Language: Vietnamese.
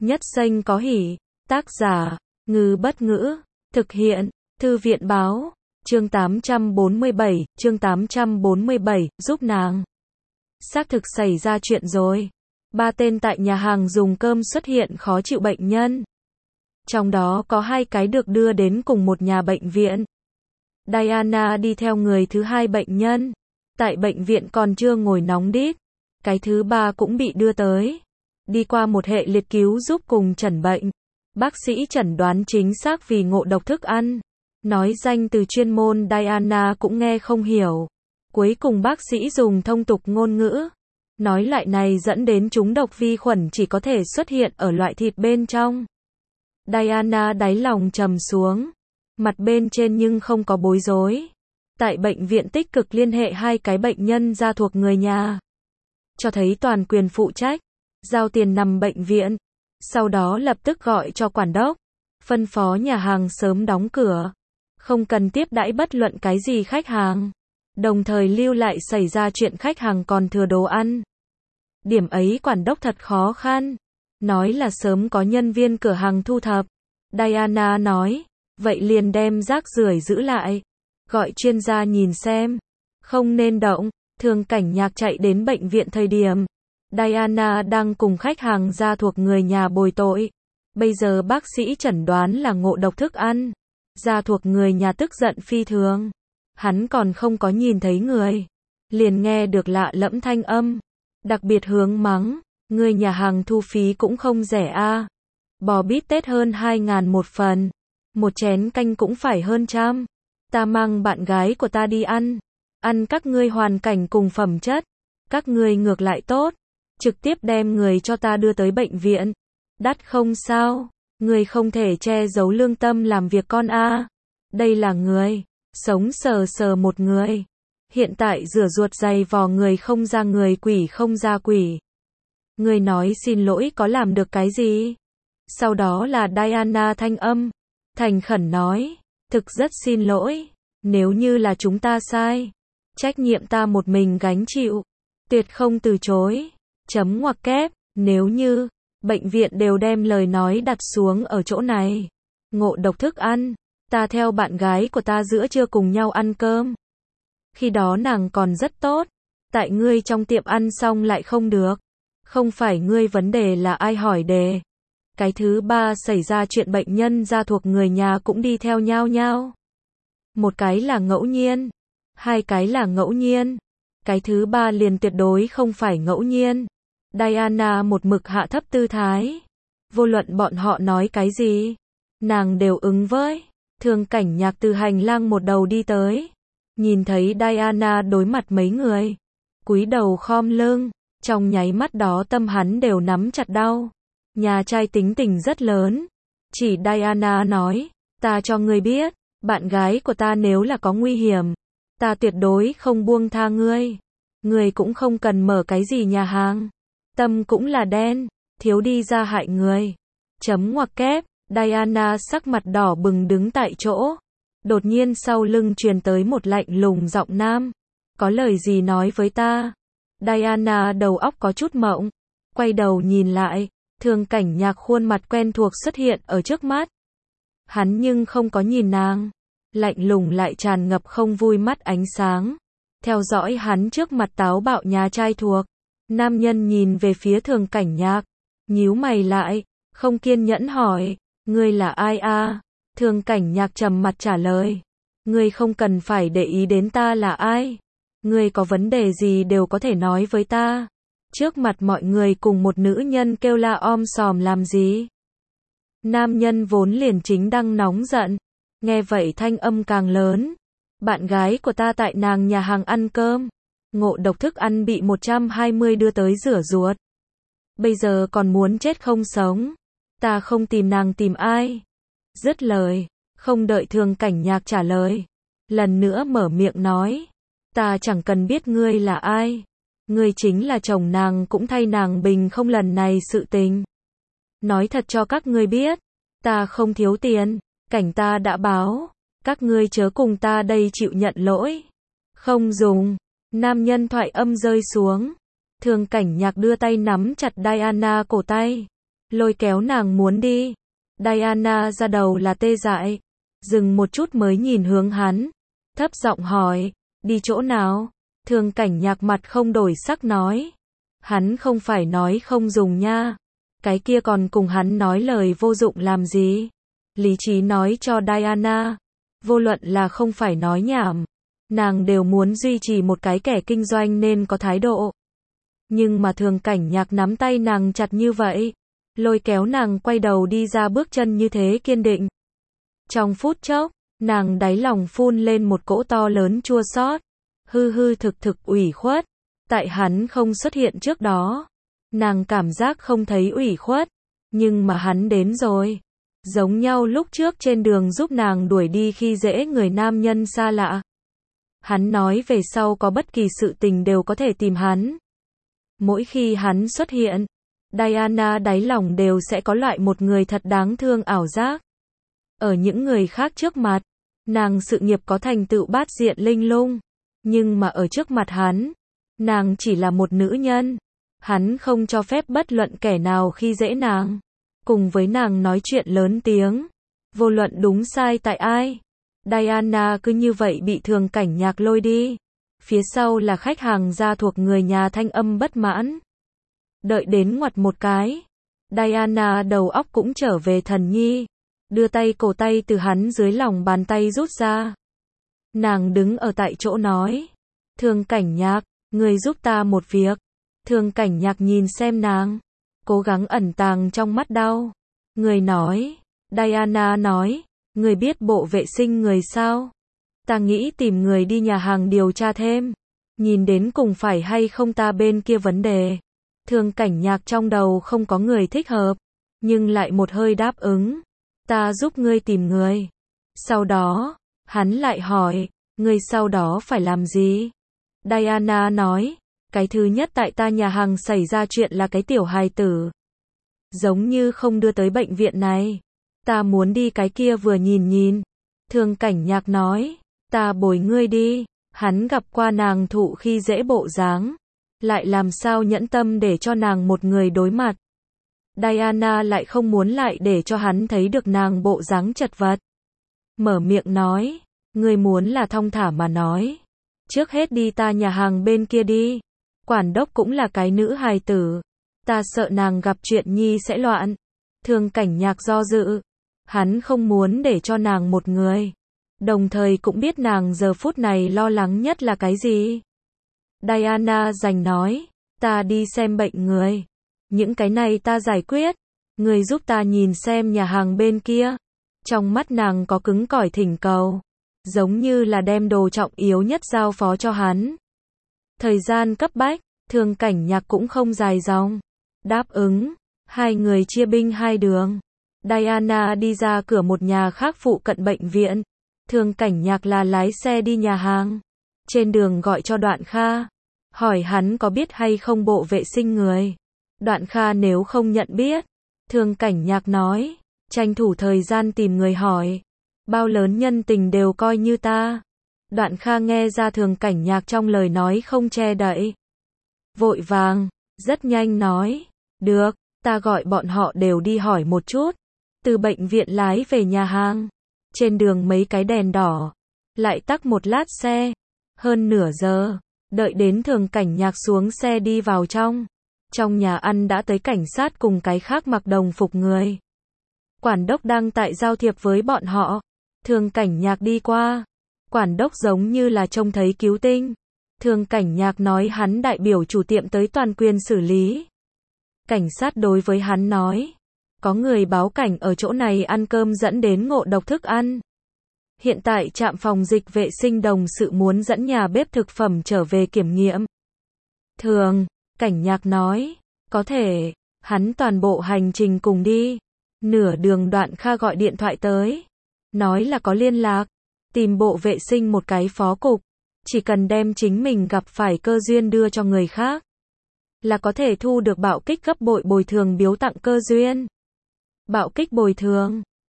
Nhất danh có hỷ. Tác giả, Ngư Bất Ngữ. Thực hiện, Thư viện Báo. Chương 847, chương 847, giúp nàng. Xác thực xảy ra chuyện rồi. 3 tên tại nhà hàng dùng cơm xuất hiện khó chịu bệnh nhân. Trong đó có 2 cái được đưa đến cùng một nhà bệnh viện. Diana đi theo người thứ 2 bệnh nhân. Tại bệnh viện còn chưa ngồi nóng đít. Cái thứ 3 cũng bị đưa tới. Đi qua một hệ liệt cứu giúp cùng chẩn bệnh. Bác sĩ chẩn đoán chính xác vì ngộ độc thức ăn. Nói danh từ chuyên môn Diana cũng nghe không hiểu. Cuối cùng bác sĩ dùng thông tục ngôn ngữ. Nói loại này dẫn đến trúng độc vi khuẩn chỉ có thể xuất hiện ở loại thịt bên trong. Diana đáy lòng trầm xuống. Mặt bên trên nhưng không có bối rối. Tại bệnh viện tích cực liên hệ 2 cái bệnh nhân ra thuộc người nhà. Cho thấy toàn quyền phụ trách. Giao tiền nằm bệnh viện. Sau đó lập tức gọi cho quản đốc. Phân phó nhà hàng sớm đóng cửa. Không cần tiếp đãi bất luận cái gì khách hàng. Đồng thời lưu lại xảy ra chuyện khách hàng còn thừa đồ ăn. Điểm ấy quản đốc thật khó khăn. Nói là sớm có nhân viên cửa hàng thu thập. Diana nói, vậy liền đem rác rưởi giữ lại. Gọi chuyên gia nhìn xem. Không nên động. Thường Cảnh Nhạc chạy đến bệnh viện thời điểm. Diana đang cùng khách hàng ra thuộc người nhà bồi tội. Bây giờ bác sĩ chẩn đoán là ngộ độc thức ăn. Gia thuộc người nhà tức giận phi thường. Hắn còn không có nhìn thấy người. Liền nghe được lạ lẫm thanh âm. Đặc biệt hướng mắng. Người nhà hàng thu phí cũng không rẻ a. Bò bít tết hơn 2.000 một phần. Một chén canh cũng phải hơn 100. Ta mang bạn gái của ta đi ăn. Ăn các ngươi hoàn cảnh cùng phẩm chất. Các ngươi ngược lại tốt. Trực tiếp đem người cho ta đưa tới bệnh viện. Đắt không sao. Người không thể che giấu lương tâm làm việc con a. Đây là người. Sống sờ sờ một người. Hiện tại rửa ruột dày vò người không ra người quỷ không ra quỷ. Người nói xin lỗi có làm được cái gì? Sau đó là Diana thanh âm. Thành khẩn nói. Thực rất xin lỗi. Nếu như là chúng ta sai. Trách nhiệm ta một mình gánh chịu. Tuyệt không từ chối. Chấm ngoặc kép. Nếu như. Bệnh viện đều đem lời nói đặt xuống ở chỗ này. Ngộ độc thức ăn. Ta theo bạn gái của ta giữa trưa cùng nhau ăn cơm. Khi đó nàng còn rất tốt. Tại ngươi trong tiệm ăn xong lại không được. Không phải ngươi vấn đề là ai hỏi đề. Cái thứ 3 xảy ra chuyện bệnh nhân ra thuộc người nhà cũng đi theo nhau. Một cái là ngẫu nhiên. 2 cái là ngẫu nhiên. Cái thứ 3 liền tuyệt đối không phải ngẫu nhiên. Diana một mực hạ thấp tư thái. Vô luận bọn họ nói cái gì. Nàng đều ứng với. Thường Cảnh Nhạc từ hành lang một đầu đi tới. Nhìn thấy Diana đối mặt mấy người. Cúi đầu khom lưng. Trong nháy mắt đó tâm hắn đều nắm chặt đau. Nhà trai tính tình rất lớn. Chỉ Diana nói. Ta cho ngươi biết. Bạn gái của ta nếu là có nguy hiểm. Ta tuyệt đối không buông tha ngươi. Ngươi cũng không cần mở cái gì nhà hàng. Tâm cũng là đen. Thiếu đi ra hại người. Chấm ngoặc kép. Diana sắc mặt đỏ bừng đứng tại chỗ. Đột nhiên sau lưng truyền tới một lạnh lùng giọng nam. Có lời gì nói với ta? Diana đầu óc có chút mộng. Quay đầu nhìn lại. Thường Cảnh Nhạc khuôn mặt quen thuộc xuất hiện ở trước mắt. Hắn nhưng không có nhìn nàng. Lạnh lùng lại tràn ngập không vui mắt ánh sáng. Theo dõi hắn trước mặt táo bạo nhà trai thuộc. Nam nhân nhìn về phía Thường Cảnh Nhạc. Nhíu mày lại. Không kiên nhẫn hỏi. Ngươi là ai a? Thường Cảnh Nhạc trầm mặt trả lời. Ngươi không cần phải để ý đến ta là ai. Ngươi có vấn đề gì đều có thể nói với ta. Trước mặt mọi người cùng một nữ nhân kêu la om sòm làm gì? Nam nhân vốn liền chính đang nóng giận. Nghe vậy thanh âm càng lớn. Bạn gái của ta tại nàng nhà hàng ăn cơm. Ngộ độc thức ăn bị 120 đưa tới rửa ruột. Bây giờ còn muốn chết không sống. Ta không tìm nàng tìm ai. Dứt lời. Không đợi Thường Cảnh Nhạc trả lời. Lần nữa mở miệng nói. Ta chẳng cần biết ngươi là ai. Ngươi chính là chồng nàng cũng thay nàng bình không lần này sự tình. Nói thật cho các ngươi biết. Ta không thiếu tiền. Cảnh ta đã báo. Các ngươi chớ cùng ta đây chịu nhận lỗi. Không dùng. Nam nhân thoại âm rơi xuống. Thường Cảnh Nhạc đưa tay nắm chặt Diana cổ tay. lôi kéo nàng muốn đi. Diana ra đầu là tê dại, dừng một chút mới nhìn hướng hắn, thấp giọng hỏi, đi chỗ nào? Thường Cảnh Nhạc mặt không đổi sắc nói, hắn không phải nói không dùng nha, cái kia còn cùng hắn nói lời vô dụng làm gì? Lý trí nói cho Diana, vô luận là không phải nói nhảm, nàng đều muốn duy trì một cái kẻ kinh doanh nên có thái độ. Nhưng mà Thường Cảnh Nhạc nắm tay nàng chặt như vậy, lôi kéo nàng quay đầu đi ra, bước chân như thế kiên định. Trong phút chốc, nàng đáy lòng phun lên một cỗ to lớn chua xót, thực ủy khuất. Tại hắn không xuất hiện trước đó, nàng cảm giác không thấy ủy khuất, nhưng mà hắn đến rồi. Giống nhau lúc trước trên đường giúp nàng đuổi đi khi dễ người nam nhân xa lạ. Hắn nói về sau có bất kỳ sự tình đều có thể tìm hắn. Mỗi khi hắn xuất hiện, Diana đáy lòng đều sẽ có loại một người thật đáng thương ảo giác. Ở những người khác trước mặt, nàng sự nghiệp có thành tựu bát diện linh lung, nhưng mà ở trước mặt hắn, nàng chỉ là một nữ nhân. Hắn không cho phép bất luận kẻ nào khi dễ nàng, cùng với nàng nói chuyện lớn tiếng, vô luận đúng sai tại ai. Diana cứ như vậy bị Thường Cảnh Nhạc lôi đi. Phía sau là khách hàng gia thuộc người nhà thanh âm bất mãn. Đợi đến ngoặt một cái, Diana đầu óc cũng trở về thần nhi, đưa tay cổ tay từ hắn dưới lòng bàn tay rút ra. Nàng đứng ở tại chỗ nói, Thường Cảnh Nhạc, người giúp ta một việc. Thường Cảnh Nhạc nhìn xem nàng, cố gắng ẩn tàng trong mắt đau. Người nói, Diana nói, người biết bộ vệ sinh người sao? Ta nghĩ tìm người đi nhà hàng điều tra thêm, nhìn đến cùng phải hay không ta bên kia vấn đề. Thường Cảnh Nhạc trong đầu không có người thích hợp, nhưng lại một hơi đáp ứng, ta giúp ngươi tìm người. Sau đó, hắn lại hỏi, ngươi sau đó phải làm gì? Diana nói, cái thứ nhất tại ta nhà hàng xảy ra chuyện là cái tiểu hài tử, giống như không đưa tới bệnh viện này. Ta muốn đi cái kia vừa nhìn nhìn. Thường Cảnh Nhạc nói, ta bồi ngươi đi. Hắn gặp qua nàng thụ khi dễ bộ dáng, lại làm sao nhẫn tâm để cho nàng một người đối mặt. Diana lại không muốn lại để cho hắn thấy được nàng bộ dáng chật vật. Mở miệng nói, ngươi muốn là thong thả mà nói, trước hết đi ta nhà hàng bên kia đi. Quản đốc cũng là cái nữ hài tử, ta sợ nàng gặp chuyện nhi sẽ loạn. Thường Cảnh Nhạc do dự, hắn không muốn để cho nàng một người, đồng thời cũng biết nàng giờ phút này lo lắng nhất là cái gì. Diana giành nói, ta đi xem bệnh người, những cái này ta giải quyết, người giúp ta nhìn xem nhà hàng bên kia. Trong mắt nàng có cứng cỏi thỉnh cầu, giống như là đem đồ trọng yếu nhất giao phó cho hắn. Thời gian cấp bách, Thường Cảnh Nhạc cũng không dài dòng, đáp ứng. Hai người chia binh hai đường. Diana đi ra cửa một nhà khác phụ cận bệnh viện. Thường Cảnh Nhạc là lái xe đi nhà hàng. Trên đường gọi cho Đoạn Kha, hỏi hắn có biết hay không bộ vệ sinh người. Đoạn Kha nếu không nhận biết, Thường Cảnh Nhạc nói, tranh thủ thời gian tìm người hỏi, bao lớn nhân tình đều coi như ta. Đoạn Kha nghe ra Thường Cảnh Nhạc trong lời nói không che đậy, vội vàng, rất nhanh nói, được, ta gọi bọn họ đều đi hỏi một chút. Từ bệnh viện lái về nhà hàng, trên đường mấy cái đèn đỏ, lại tắc một lát xe, hơn nửa giờ, đợi đến Thường Cảnh Nhạc xuống xe đi vào trong. Trong nhà ăn đã tới cảnh sát cùng cái khác mặc đồng phục người. Quản đốc đang tại giao thiệp với bọn họ. Thường Cảnh Nhạc đi qua, quản đốc giống như là trông thấy cứu tinh. Thường Cảnh Nhạc nói hắn đại biểu chủ tiệm tới toàn quyền xử lý. Cảnh sát đối với hắn nói, có người báo cảnh ở chỗ này ăn cơm dẫn đến ngộ độc thức ăn. Hiện tại trạm phòng dịch vệ sinh đồng sự muốn dẫn nhà bếp thực phẩm trở về kiểm nghiệm. Thường Cảnh Nhạc nói, có thể, hắn toàn bộ hành trình cùng đi. Nửa đường Đoạn Kha gọi điện thoại tới, nói là có liên lạc, tìm bộ vệ sinh một cái phó cục, chỉ cần đem chính mình gặp phải cơ duyên đưa cho người khác, là có thể thu được bạo kích gấp bội bồi thường biếu tặng cơ duyên. Bạo kích bồi thường